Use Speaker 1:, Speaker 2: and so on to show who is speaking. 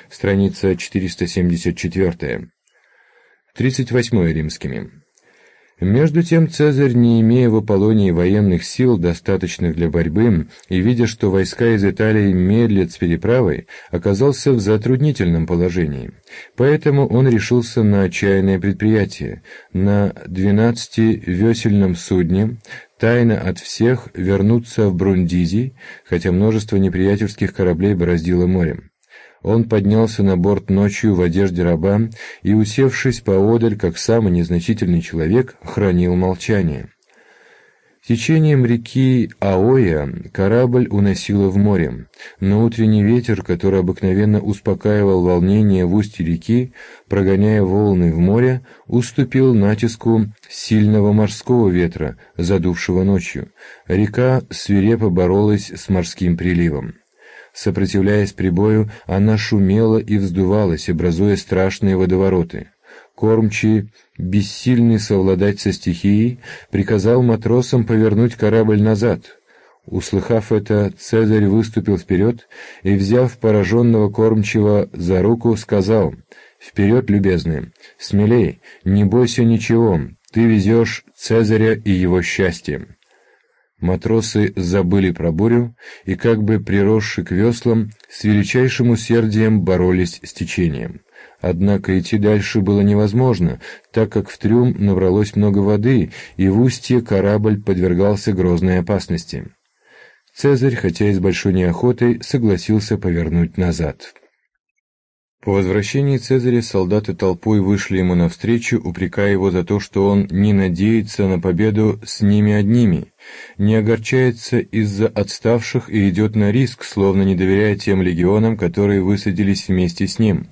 Speaker 1: страница 474. 38 римскими. Между тем Цезарь, не имея в Аполлонии военных сил, достаточных для борьбы, и видя, что войска из Италии медлят с переправой, оказался в затруднительном положении. Поэтому он решился на отчаянное предприятие. На 12-весельном судне, тайно от всех, вернуться в Брундизий, хотя множество неприятельских кораблей бороздило морем. Он поднялся на борт ночью в одежде раба и, усевшись поодаль, как самый незначительный человек, хранил молчание. Течением реки Аоя корабль уносило в море, но утренний ветер, который обыкновенно успокаивал волнение в устье реки, прогоняя волны в море, уступил натиску сильного морского ветра, задувшего ночью. Река свирепо боролась с морским приливом. Сопротивляясь прибою, она шумела и вздувалась, образуя страшные водовороты. Кормчий, бессильный совладать со стихией, приказал матросам повернуть корабль назад. Услыхав это, Цезарь выступил вперед и, взяв пораженного кормчего за руку, сказал: «Вперед, любезный, смелей, не бойся ничего, ты везешь Цезаря и его счастье». Матросы забыли про бурю и, как бы приросши к веслам, с величайшим усердием боролись с течением. Однако идти дальше было невозможно, так как в трюм набралось много воды, и в устье корабль подвергался грозной опасности. Цезарь, хотя и с большой неохотой, согласился повернуть назад. По возвращении Цезаря солдаты толпой вышли ему навстречу, упрекая его за то, что он не надеется на победу с ними одними, не огорчается из-за отставших и идет на риск, словно не доверяя тем легионам, которые высадились вместе с ним.